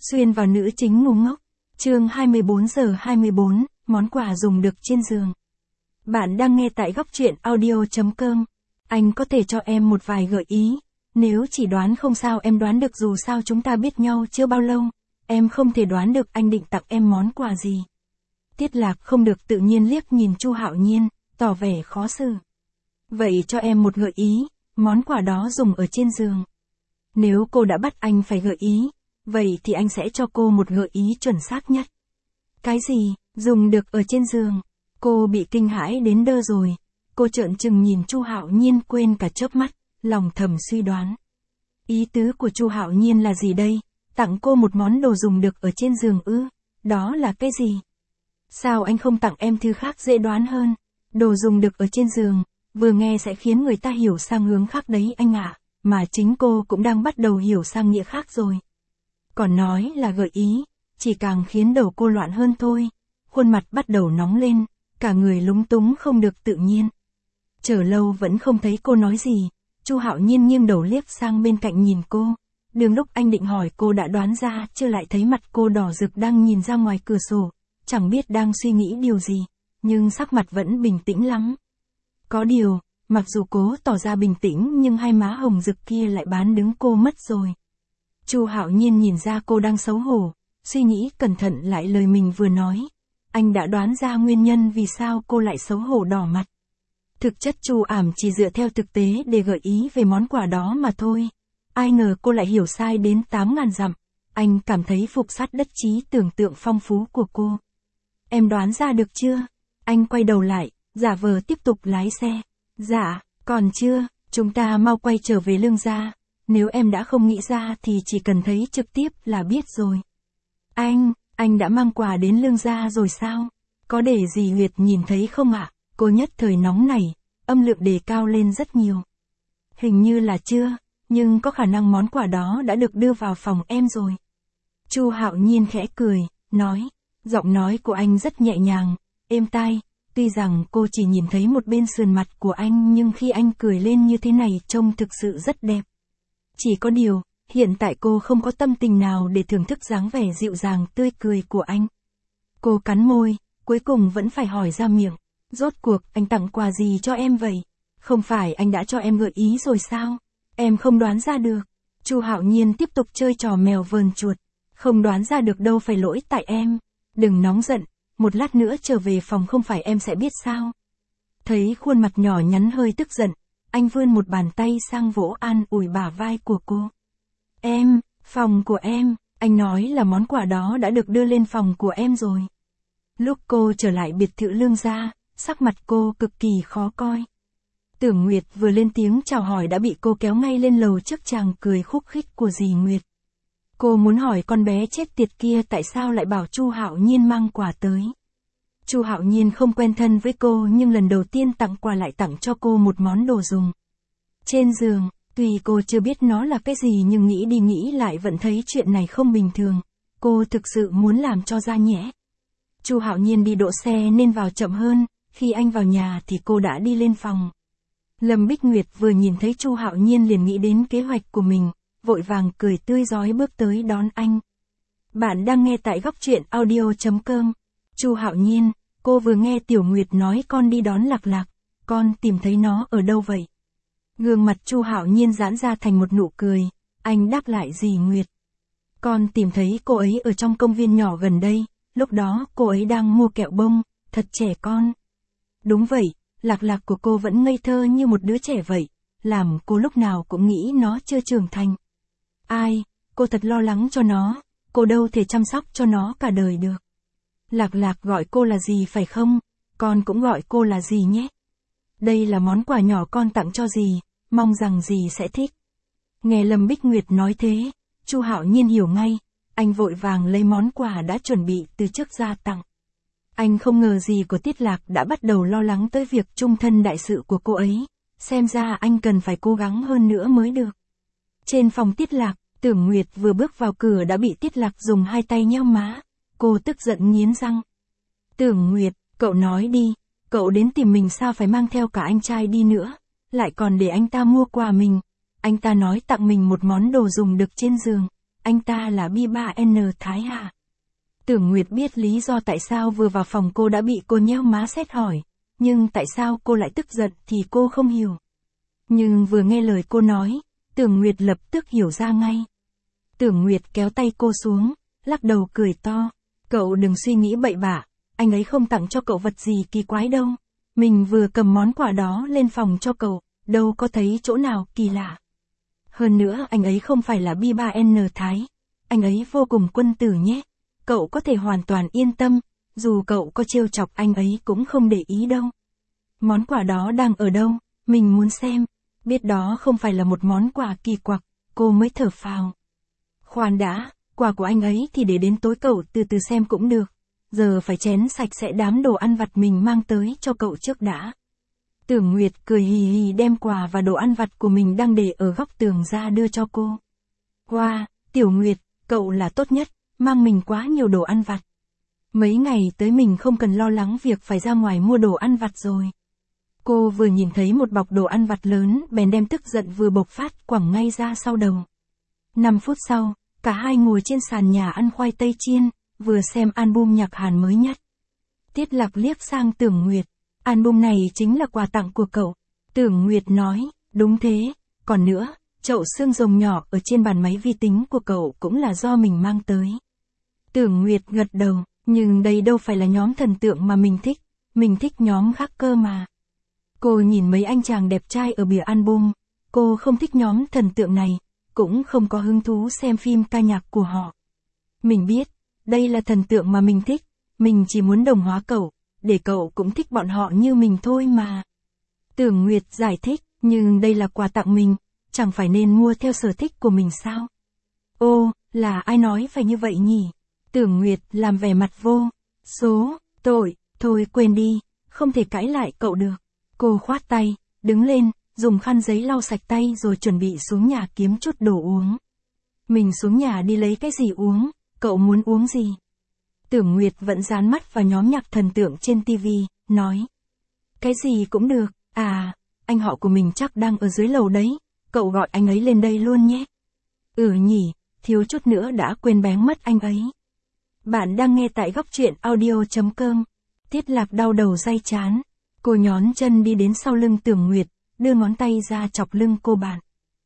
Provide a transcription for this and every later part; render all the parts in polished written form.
Xuyên vào nữ chính ngu ngốc. Chương 24:24, món quà dùng được trên giường. Bạn đang nghe tại góc truyện audio.com. Anh có thể cho em một vài gợi ý. Nếu chỉ đoán không sao em đoán được, dù sao chúng ta biết nhau chưa bao lâu. Em không thể đoán được anh định tặng em món quà gì. Tiết Lạc không được tự nhiên liếc nhìn Chu Hạo Nhiên, tỏ vẻ khó xử. Vậy cho em một gợi ý, món quà đó dùng ở trên giường. Nếu cô đã bắt anh phải gợi ý, vậy thì anh sẽ cho cô một gợi ý chuẩn xác nhất. Cái gì, dùng được ở trên giường? Cô bị kinh hãi đến đơ rồi. Cô trợn trừng nhìn Chu Hạo Nhiên quên cả chớp mắt, lòng thầm suy đoán. Ý tứ của Chu Hạo Nhiên là gì đây? Tặng cô một món đồ dùng được ở trên giường ư? Đó là cái gì? Sao anh không tặng em thứ khác dễ đoán hơn? Đồ dùng được ở trên giường, vừa nghe sẽ khiến người ta hiểu sang hướng khác đấy anh ạ. Mà chính cô cũng đang bắt đầu hiểu sang nghĩa khác rồi. Còn nói là gợi ý, chỉ càng khiến đầu cô loạn hơn thôi. Khuôn mặt bắt đầu nóng lên, cả người lúng túng không được tự nhiên. Chờ lâu vẫn không thấy cô nói gì, Chu Hạo Nhiên nghiêng đầu liếc sang bên cạnh nhìn cô. Đường lúc anh định hỏi cô đã đoán ra, chưa lại thấy mặt cô đỏ rực đang nhìn ra ngoài cửa sổ, chẳng biết đang suy nghĩ điều gì, nhưng sắc mặt vẫn bình tĩnh lắm. Có điều, mặc dù cố tỏ ra bình tĩnh nhưng hai má hồng rực kia lại bán đứng cô mất rồi. Chu Hạo Nhiên nhìn ra cô đang xấu hổ, suy nghĩ cẩn thận lại lời mình vừa nói. Anh đã đoán ra nguyên nhân vì sao cô lại xấu hổ đỏ mặt. Thực chất Chu Ảm chỉ dựa theo thực tế để gợi ý về món quà đó mà thôi. Ai ngờ cô lại hiểu sai đến 8.000 dặm. Anh cảm thấy phục sát đất trí tưởng tượng phong phú của cô. Em đoán ra được chưa? Anh quay đầu lại, giả vờ tiếp tục lái xe. Dạ, còn chưa, chúng ta mau quay trở về Lương gia. Nếu em đã không nghĩ ra thì chỉ cần thấy trực tiếp là biết rồi. Anh đã mang quà đến Lương gia rồi sao? Có để dì Nguyệt nhìn thấy không ạ? Cô nhất thời nóng nảy, âm lượng đề cao lên rất nhiều. Hình như là chưa, nhưng có khả năng món quà đó đã được đưa vào phòng em rồi. Chu Hạo Nhiên khẽ cười, nói. Giọng nói của anh rất nhẹ nhàng, êm tai. Tuy rằng cô chỉ nhìn thấy một bên sườn mặt của anh nhưng khi anh cười lên như thế này trông thực sự rất đẹp. Chỉ có điều, hiện tại cô không có tâm tình nào để thưởng thức dáng vẻ dịu dàng tươi cười của anh. Cô cắn môi, cuối cùng vẫn phải hỏi ra miệng. Rốt cuộc anh tặng quà gì cho em vậy? Không phải anh đã cho em gợi ý rồi sao? Em không đoán ra được. Chu Hạo Nhiên tiếp tục chơi trò mèo vờn chuột. Không đoán ra được đâu phải lỗi tại em. Đừng nóng giận, một lát nữa trở về phòng không phải em sẽ biết sao. Thấy khuôn mặt nhỏ nhắn hơi tức giận, anh vươn một bàn tay sang vỗ an ủi bả vai của cô. Phòng của em, anh nói là món quà đó đã được đưa lên phòng của em rồi. Lúc cô trở lại biệt thự Lương gia, sắc mặt cô cực kỳ khó coi. Tưởng Nguyệt vừa lên tiếng chào hỏi đã bị cô kéo ngay lên lầu trước chàng cười khúc khích của dì Nguyệt. Cô muốn hỏi con bé chết tiệt kia tại sao lại bảo Chu Hạo Nhiên mang quà tới. Chu Hạo Nhiên không quen thân với cô nhưng lần đầu tiên tặng quà lại tặng cho cô một món đồ dùng. Trên giường, tuy cô chưa biết nó là cái gì nhưng nghĩ đi nghĩ lại vẫn thấy chuyện này không bình thường. Cô thực sự muốn làm cho ra nhẽ. Chu Hạo Nhiên đi đỗ xe nên vào chậm hơn, khi anh vào nhà thì cô đã đi lên phòng. Lâm Bích Nguyệt vừa nhìn thấy Chu Hạo Nhiên liền nghĩ đến kế hoạch của mình, vội vàng cười tươi rói bước tới đón anh. Bạn đang nghe tại góc truyện audio.com. Chu Hạo Nhiên, cô vừa nghe Tiểu Nguyệt nói con đi đón Lạc Lạc, con tìm thấy nó ở đâu vậy? Gương mặt Chu Hạo Nhiên giãn ra thành một nụ cười, anh đáp lại dì Nguyệt. Con tìm thấy cô ấy ở trong công viên nhỏ gần đây, lúc đó cô ấy đang mua kẹo bông, thật trẻ con. Đúng vậy, Lạc Lạc của cô vẫn ngây thơ như một đứa trẻ vậy, làm cô lúc nào cũng nghĩ nó chưa trưởng thành. Cô thật lo lắng cho nó, cô đâu thể chăm sóc cho nó cả đời được. Lạc Lạc gọi cô là gì phải không? Con cũng gọi cô là gì nhé. Đây là món quà nhỏ con tặng cho dì, mong rằng dì sẽ thích. Nghe Lâm Bích Nguyệt nói thế, Chu Hạo Nhiên hiểu ngay, anh vội vàng lấy món quà đã chuẩn bị từ trước ra tặng. Anh không ngờ dì của Tiết Lạc đã bắt đầu lo lắng tới việc chung thân đại sự của cô ấy, xem ra anh cần phải cố gắng hơn nữa mới được. Trên phòng Tiết Lạc, Tưởng Nguyệt vừa bước vào cửa đã bị Tiết Lạc dùng hai tay nhéo má, cô tức giận nghiến răng. Tưởng Nguyệt, cậu nói đi, cậu đến tìm mình sao phải mang theo cả anh trai đi nữa, lại còn để anh ta mua quà mình. Anh ta nói tặng mình một món đồ dùng được trên giường, anh ta là Bi3N Thái hả? Tưởng Nguyệt biết lý do tại sao vừa vào phòng cô đã bị cô nhéo má xét hỏi, nhưng tại sao cô lại tức giận thì cô không hiểu. Nhưng vừa nghe lời cô nói, Tưởng Nguyệt lập tức hiểu ra ngay. Tưởng Nguyệt kéo tay cô xuống, lắc đầu cười to. Cậu đừng suy nghĩ bậy bạ, anh ấy không tặng cho cậu vật gì kỳ quái đâu. Mình vừa cầm món quà đó lên phòng cho cậu, đâu có thấy chỗ nào kỳ lạ. Hơn nữa anh ấy không phải là Bi3N Thái, anh ấy vô cùng quân tử nhé. Cậu có thể hoàn toàn yên tâm, dù cậu có trêu chọc anh ấy cũng không để ý đâu. Món quà đó đang ở đâu, mình muốn xem. Biết đó không phải là một món quà kỳ quặc, cô mới thở phào. Khoan đã, quà của anh ấy thì để đến tối cậu từ từ xem cũng được. Giờ phải chén sạch sẽ đám đồ ăn vặt mình mang tới cho cậu trước đã. Tưởng Nguyệt cười hì hì đem quà và đồ ăn vặt của mình đang để ở góc tường ra đưa cho cô. Wow, Tiểu Nguyệt, cậu là tốt nhất, mang mình quá nhiều đồ ăn vặt. Mấy ngày tới mình không cần lo lắng việc phải ra ngoài mua đồ ăn vặt rồi. Cô vừa nhìn thấy một bọc đồ ăn vặt lớn bèn đem tức giận vừa bộc phát quẳng ngay ra sau đầu. 5 phút sau, cả hai ngồi trên sàn nhà ăn khoai tây chiên, vừa xem album nhạc Hàn mới nhất. Tiết Lạc liếc sang Tưởng Nguyệt, album này chính là quà tặng của cậu. Tưởng Nguyệt nói, đúng thế, còn nữa, chậu xương rồng nhỏ ở trên bàn máy vi tính của cậu cũng là do mình mang tới. Tưởng Nguyệt gật đầu, nhưng đây đâu phải là nhóm thần tượng mà mình thích nhóm khác cơ mà. Cô nhìn mấy anh chàng đẹp trai ở bìa album, cô không thích nhóm thần tượng này, cũng không có hứng thú xem phim ca nhạc của họ. Mình biết, đây là thần tượng mà mình thích, mình chỉ muốn đồng hóa cậu, để cậu cũng thích bọn họ như mình thôi mà. Tưởng Nguyệt giải thích, nhưng đây là quà tặng mình, chẳng phải nên mua theo sở thích của mình sao? Ô, là ai nói phải như vậy nhỉ? Tưởng Nguyệt làm vẻ mặt vô số tội, thôi quên đi, không thể cãi lại cậu được. Cô khoát tay, đứng lên, dùng khăn giấy lau sạch tay rồi chuẩn bị xuống nhà kiếm chút đồ uống. Mình xuống nhà đi lấy cái gì uống, cậu muốn uống gì? Tưởng Nguyệt vẫn dán mắt vào nhóm nhạc thần tượng trên TV, nói. Cái gì cũng được, à, anh họ của mình chắc đang ở dưới lầu đấy, cậu gọi anh ấy lên đây luôn nhé. Ừ nhỉ, thiếu chút nữa đã quên bén mất anh ấy. Bạn đang nghe tại góc truyện audio.com. Tiết Lạc đau đầu day chán. Cô nhón chân đi đến sau lưng Tưởng Nguyệt, đưa ngón tay ra chọc lưng cô bạn.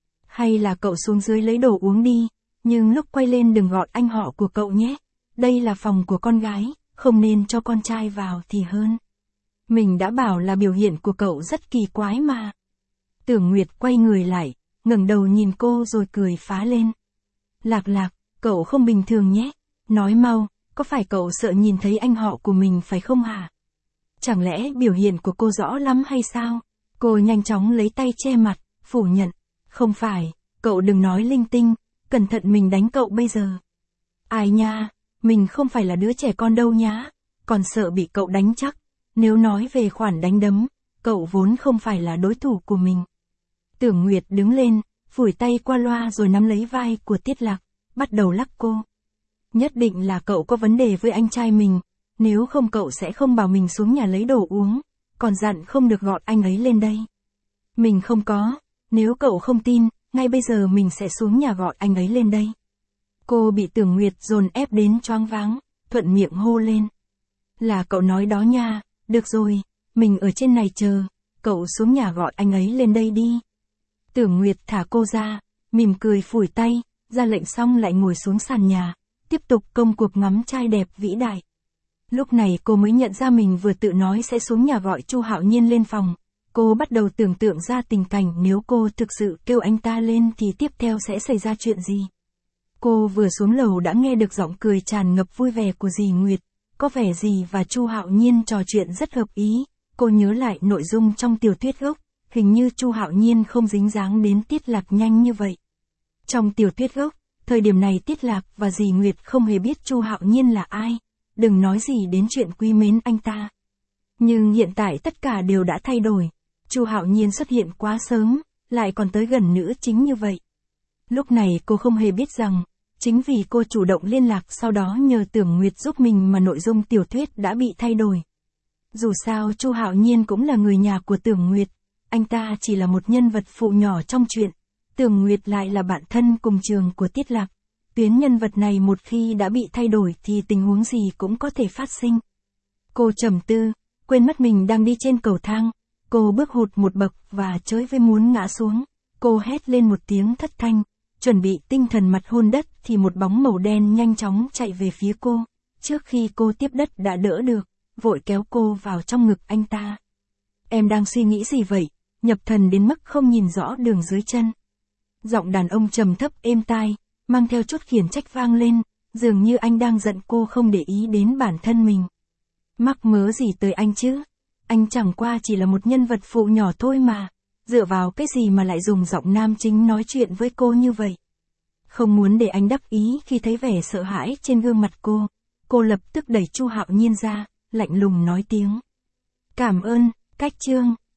Hay là cậu xuống dưới lấy đồ uống đi, nhưng lúc quay lên đừng gọi anh họ của cậu nhé. Đây là phòng của con gái, không nên cho con trai vào thì hơn. Mình đã bảo là biểu hiện của cậu rất kỳ quái mà. Tưởng Nguyệt quay người lại, ngẩng đầu nhìn cô rồi cười phá lên. Lạc Lạc, cậu không bình thường nhé. Nói mau, có phải cậu sợ nhìn thấy anh họ của mình phải không hả? Chẳng lẽ biểu hiện của cô rõ lắm hay sao? Cô nhanh chóng lấy tay che mặt, phủ nhận. Không phải, cậu đừng nói linh tinh, cẩn thận mình đánh cậu bây giờ. Ai nha, mình không phải là đứa trẻ con đâu nhá, còn sợ bị cậu đánh chắc. Nếu nói về khoản đánh đấm, cậu vốn không phải là đối thủ của mình. Tưởng Nguyệt đứng lên, phủi tay qua loa rồi nắm lấy vai của Tiết Lạc, bắt đầu lắc cô. Nhất định là cậu có vấn đề với anh trai mình, nếu không cậu sẽ không bảo mình xuống nhà lấy đồ uống, còn dặn không được gọi anh ấy lên đây. Mình không có, nếu cậu không tin, ngay bây giờ mình sẽ xuống nhà gọi anh ấy lên đây. Cô bị Tưởng Nguyệt dồn ép đến choáng váng, thuận miệng hô lên. Là cậu nói đó nha, được rồi, mình ở trên này chờ, cậu xuống nhà gọi anh ấy lên đây đi. Tưởng Nguyệt thả cô ra, mỉm cười phủi tay, ra lệnh xong lại ngồi xuống sàn nhà, tiếp tục công cuộc ngắm trai đẹp vĩ đại. Lúc này cô mới nhận ra mình vừa tự nói sẽ xuống nhà gọi Chu Hạo Nhiên lên phòng. Cô bắt đầu tưởng tượng ra tình cảnh nếu cô thực sự kêu anh ta lên thì tiếp theo sẽ xảy ra chuyện gì. Cô vừa xuống lầu đã nghe được giọng cười tràn ngập vui vẻ của dì Nguyệt. Có vẻ dì và Chu Hạo Nhiên trò chuyện rất hợp ý. Cô nhớ lại nội dung trong tiểu thuyết gốc, hình như Chu Hạo Nhiên không dính dáng đến Tiết Lạc nhanh như vậy. Trong tiểu thuyết gốc, thời điểm này Tiết Lạc và dì Nguyệt không hề biết Chu Hạo Nhiên là ai, đừng nói gì đến chuyện quý mến anh ta. Nhưng hiện tại tất cả đều đã thay đổi. Chu Hạo Nhiên xuất hiện quá sớm, lại còn tới gần nữ chính như vậy. Lúc này cô không hề biết rằng, chính vì cô chủ động liên lạc sau đó nhờ Tưởng Nguyệt giúp mình mà nội dung tiểu thuyết đã bị thay đổi. Dù sao Chu Hạo Nhiên cũng là người nhà của Tưởng Nguyệt, anh ta chỉ là một nhân vật phụ nhỏ trong chuyện, Tưởng Nguyệt lại là bạn thân cùng trường của Tiết Lạc. Tuyến nhân vật này một khi đã bị thay đổi thì tình huống gì cũng có thể phát sinh. Cô trầm tư, quên mất mình đang đi trên cầu thang. Cô bước hụt một bậc và chới với muốn ngã xuống. Cô hét lên một tiếng thất thanh, chuẩn bị tinh thần mặt hôn đất thì một bóng màu đen nhanh chóng chạy về phía cô. Trước khi cô tiếp đất đã đỡ được, vội kéo cô vào trong ngực anh ta. Em đang suy nghĩ gì vậy? Nhập thần đến mức không nhìn rõ đường dưới chân. Giọng đàn ông trầm thấp êm tai, mang theo chút khiển trách vang lên, dường như anh đang giận cô không để ý đến bản thân mình. Mắc mớ gì tới anh chứ? Anh chẳng qua chỉ là một nhân vật phụ nhỏ thôi mà. Dựa vào cái gì mà lại dùng giọng nam chính nói chuyện với cô như vậy? Không muốn để anh đắc ý khi thấy vẻ sợ hãi trên gương mặt cô lập tức đẩy Chu Hạo Nhiên ra, lạnh lùng nói tiếng. Cảm ơn, Cách Trương.